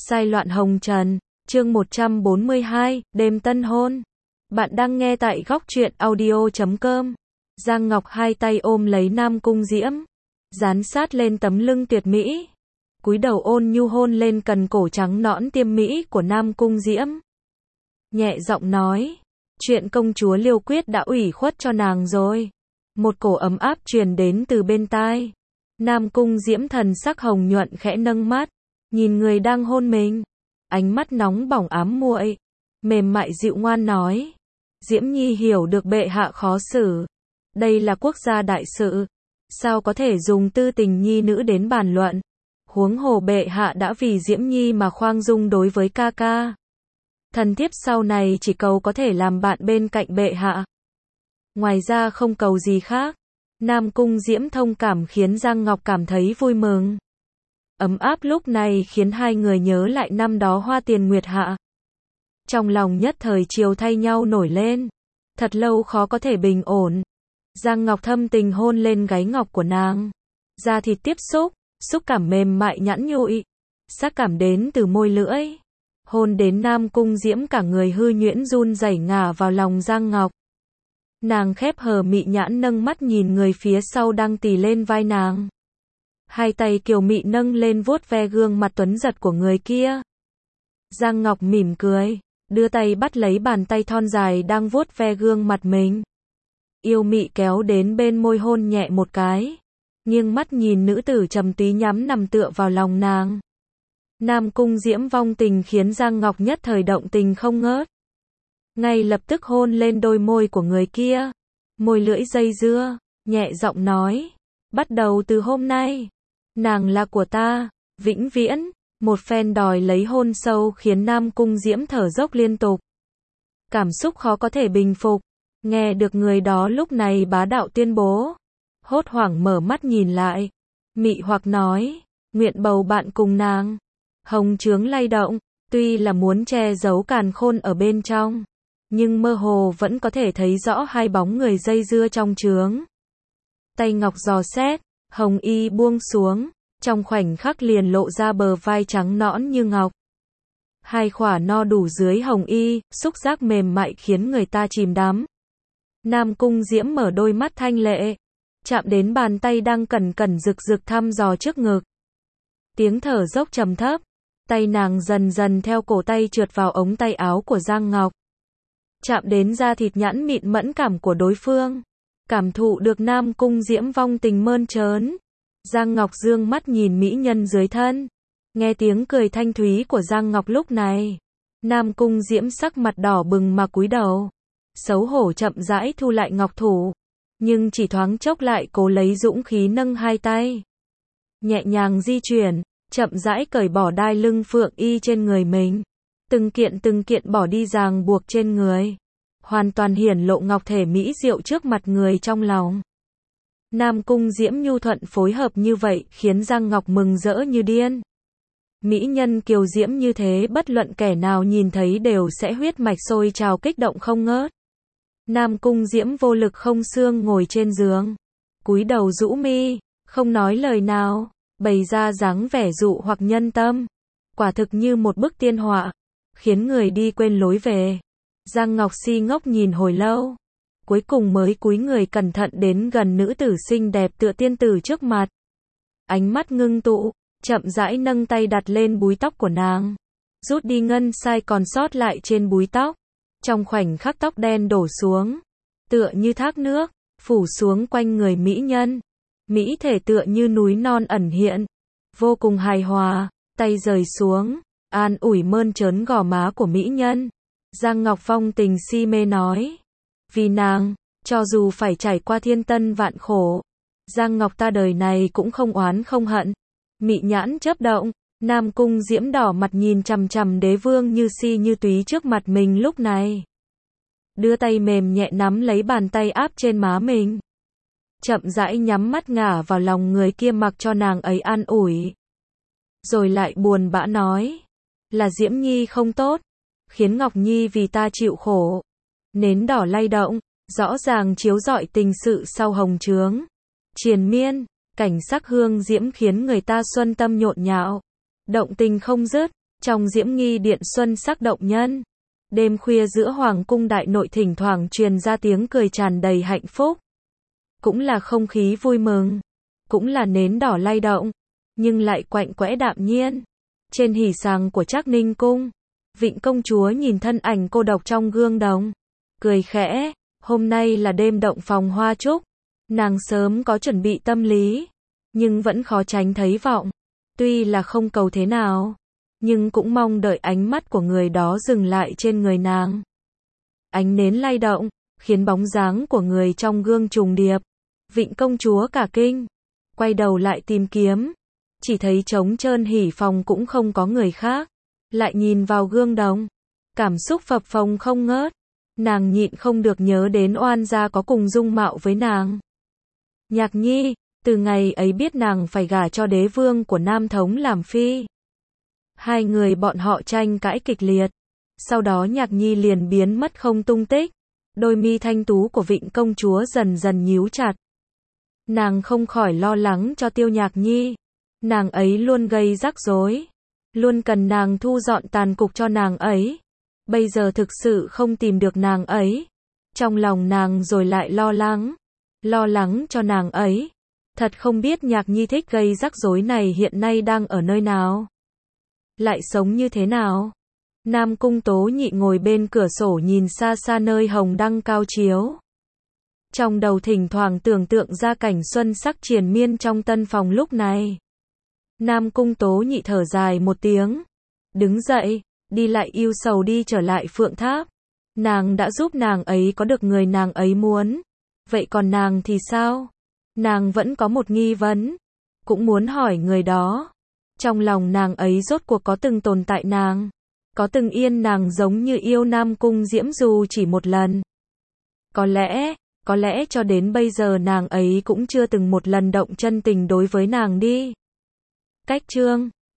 Sai loạn hồng trần, chương 142, đêm tân hôn. Bạn đang nghe tại góc truyện audio.com. Giang Ngọc hai tay ôm lấy Nam Cung Diễm, dán sát lên tấm lưng tuyệt mỹ, cúi đầu ôn nhu hôn lên cần cổ trắng nõn tiêm mỹ của Nam Cung Diễm. Nhẹ giọng nói, chuyện công chúa Liêu Quyết đã ủy khuất cho nàng rồi. Một cổ ấm áp truyền đến từ bên tai. Nam Cung Diễm thần sắc hồng nhuận khẽ nâng mắt, nhìn người đang hôn mình, ánh mắt nóng bỏng ám muội, mềm mại dịu ngoan nói, Diễm Nhi hiểu được bệ hạ khó xử. Đây là quốc gia đại sự, sao có thể dùng tư tình nhi nữ đến bàn luận. Huống hồ bệ hạ đã vì Diễm Nhi mà khoan dung đối với ca ca. Thần thiếp sau này chỉ cầu có thể làm bạn bên cạnh bệ hạ. Ngoài ra không cầu gì khác. Nam Cung Diễm thông cảm khiến Giang Ngọc cảm thấy vui mừng. Ấm áp lúc này khiến hai người nhớ lại năm đó hoa tiền nguyệt hạ. Trong lòng nhất thời chiều thay nhau nổi lên. Thật lâu khó có thể bình ổn. Giang Ngọc thâm tình hôn lên gáy ngọc của nàng. Da thịt tiếp xúc, xúc cảm mềm mại nhẵn nhụi. Sắc cảm đến từ môi lưỡi. Hôn đến Nam Cung Diễm cả người hư nhuyễn run rẩy ngả vào lòng Giang Ngọc. Nàng khép hờ mị nhãn nâng mắt nhìn người phía sau đang tì lên vai nàng. Hai tay kiều mị nâng lên vuốt ve gương mặt tuấn giật của người kia. Giang Ngọc mỉm cười, đưa tay bắt lấy bàn tay thon dài đang vuốt ve gương mặt mình. Yêu mị kéo đến bên môi hôn nhẹ một cái. Nghiêng mắt nhìn nữ tử trầm tí nhắm nằm tựa vào lòng nàng. Nam Cung Diễm vong tình khiến Giang Ngọc nhất thời động tình không ngớt. Ngay lập tức hôn lên đôi môi của người kia. Môi lưỡi dây dưa, nhẹ giọng nói. Bắt đầu từ hôm nay, nàng là của ta, vĩnh viễn. Một phen đòi lấy hôn sâu khiến Nam Cung Diễm thở dốc liên tục. Cảm xúc khó có thể bình phục. Nghe được người đó lúc này bá đạo tuyên bố. Hốt hoảng mở mắt nhìn lại. Mị hoặc nói, nguyện bầu bạn cùng nàng. Hồng trướng lay động, tuy là muốn che giấu càn khôn ở bên trong. Nhưng mơ hồ vẫn có thể thấy rõ hai bóng người dây dưa trong trướng. Tay ngọc dò xét, hồng y buông xuống, trong khoảnh khắc liền lộ ra bờ vai trắng nõn như ngọc. Hai khỏa no đủ dưới hồng y, xúc giác mềm mại khiến người ta chìm đắm. Nam Cung Diễm mở đôi mắt thanh lệ, chạm đến bàn tay đang cẩn cẩn rực rực thăm dò trước ngực. Tiếng thở dốc trầm thấp, tay nàng dần dần theo cổ tay trượt vào ống tay áo của Giang Ngọc. Chạm đến da thịt nhẵn mịn mẫn cảm của đối phương. Cảm thụ được Nam Cung Diễm vong tình mơn trớn. Giang Ngọc dương mắt nhìn mỹ nhân dưới thân. Nghe tiếng cười thanh thúy của Giang Ngọc lúc này. Nam Cung Diễm sắc mặt đỏ bừng mà cúi đầu. Xấu hổ chậm rãi thu lại ngọc thủ. Nhưng chỉ thoáng chốc lại cố lấy dũng khí nâng hai tay. Nhẹ nhàng di chuyển, chậm rãi cởi bỏ đai lưng phượng y trên người mình. Từng kiện bỏ đi ràng buộc trên người. Hoàn toàn hiển lộ ngọc thể mỹ diệu trước mặt người trong lòng. Nam Cung Diễm nhu thuận phối hợp như vậy khiến Giang Ngọc mừng rỡ như điên. Mỹ nhân kiều diễm như thế bất luận kẻ nào nhìn thấy đều sẽ huyết mạch sôi trào kích động không ngớt. Nam Cung Diễm vô lực không xương ngồi trên giường. Cúi đầu rũ mi, không nói lời nào, bày ra dáng vẻ dụ hoặc nhân tâm. Quả thực như một bức tiên họa, khiến người đi quên lối về. Giang Ngọc si ngốc nhìn hồi lâu, cuối cùng mới cúi người cẩn thận đến gần nữ tử xinh đẹp tựa tiên tử trước mặt. Ánh mắt ngưng tụ, chậm rãi nâng tay đặt lên búi tóc của nàng, rút đi ngân sai còn sót lại trên búi tóc. Trong khoảnh khắc tóc đen đổ xuống, tựa như thác nước, phủ xuống quanh người mỹ nhân. Mỹ thể tựa như núi non ẩn hiện, vô cùng hài hòa, tay rời xuống, an ủi mơn trớn gò má của mỹ nhân. Giang Ngọc vong tình si mê nói, vì nàng, cho dù phải trải qua thiên tân vạn khổ, Giang Ngọc ta đời này cũng không oán không hận. Mị nhãn chớp động, Nam Cung Diễm đỏ mặt nhìn chằm chằm đế vương như si như túy trước mặt mình lúc này. Đưa tay mềm nhẹ nắm lấy bàn tay áp trên má mình. Chậm rãi nhắm mắt ngả vào lòng người kia mặc cho nàng ấy an ủi. Rồi lại buồn bã nói, là Diễm Nhi không tốt, khiến Ngọc Nhi vì ta chịu khổ. Nến đỏ lay động, rõ ràng chiếu rọi tình sự sau hồng trướng. Triền miên, cảnh sắc hương diễm khiến người ta xuân tâm nhộn nhạo. Động tình không dứt, Trong Diễm Nghi Điện xuân sắc động nhân. Đêm khuya giữa Hoàng cung đại nội thỉnh thoảng truyền ra tiếng cười tràn đầy hạnh phúc. Cũng là không khí vui mừng. Cũng là nến đỏ lay động. Nhưng lại quạnh quẽ đạm nhiên. Trên hỉ sàng của Trác Ninh cung, Vịnh công chúa nhìn thân ảnh cô độc trong gương đồng. Cười khẽ, hôm nay là đêm động phòng hoa trúc. Nàng sớm có chuẩn bị tâm lý. Nhưng vẫn khó tránh thấy vọng. Tuy là không cầu thế nào. Nhưng cũng mong đợi ánh mắt của người đó dừng lại trên người nàng. Ánh nến lay động, khiến bóng dáng của người trong gương trùng điệp. Vịnh công chúa cả kinh. Quay đầu lại tìm kiếm. Chỉ thấy trống trơn hỉ phòng cũng không có người khác. Lại nhìn vào gương đồng. Cảm xúc phập phồng không ngớt. Nàng nhịn không được nhớ đến oan gia có cùng dung mạo với nàng. Nhạc Nhi, từ ngày ấy biết nàng phải gả cho đế vương của Nam Thống làm phi. Hai người bọn họ tranh cãi kịch liệt. Sau đó Nhạc Nhi liền biến mất không tung tích. Đôi mi thanh tú của Vịnh công chúa dần dần nhíu chặt. Nàng không khỏi lo lắng cho Tiêu Nhạc Nhi. Nàng ấy luôn gây rắc rối. Luôn cần nàng thu dọn tàn cục cho nàng ấy. Bây giờ thực sự không tìm được nàng ấy. Trong lòng nàng rồi lại lo lắng. Lo lắng cho nàng ấy. Thật không biết Nhạc Nhi thích gây rắc rối này hiện nay đang ở nơi nào. Lại sống như thế nào? Nam Cung Tố Nhị ngồi bên cửa sổ nhìn xa xa nơi hồng đăng cao chiếu. Trong đầu thỉnh thoảng tưởng tượng ra cảnh xuân sắc triền miên trong tân phòng lúc này. Nam Cung Tố Nhị thở dài một tiếng. Đứng dậy, đi lại ưu sầu đi trở lại Phượng Tháp. Nàng đã giúp nàng ấy có được người nàng ấy muốn. Vậy còn nàng thì sao? Nàng vẫn có một nghi vấn. Cũng muốn hỏi người đó. Trong lòng nàng ấy rốt cuộc có từng tồn tại nàng. Có từng yên nàng giống như yêu Nam Cung Diễm dù chỉ một lần. Có lẽ cho đến bây giờ nàng ấy cũng chưa từng một lần động chân tình đối với nàng đi. Cách chương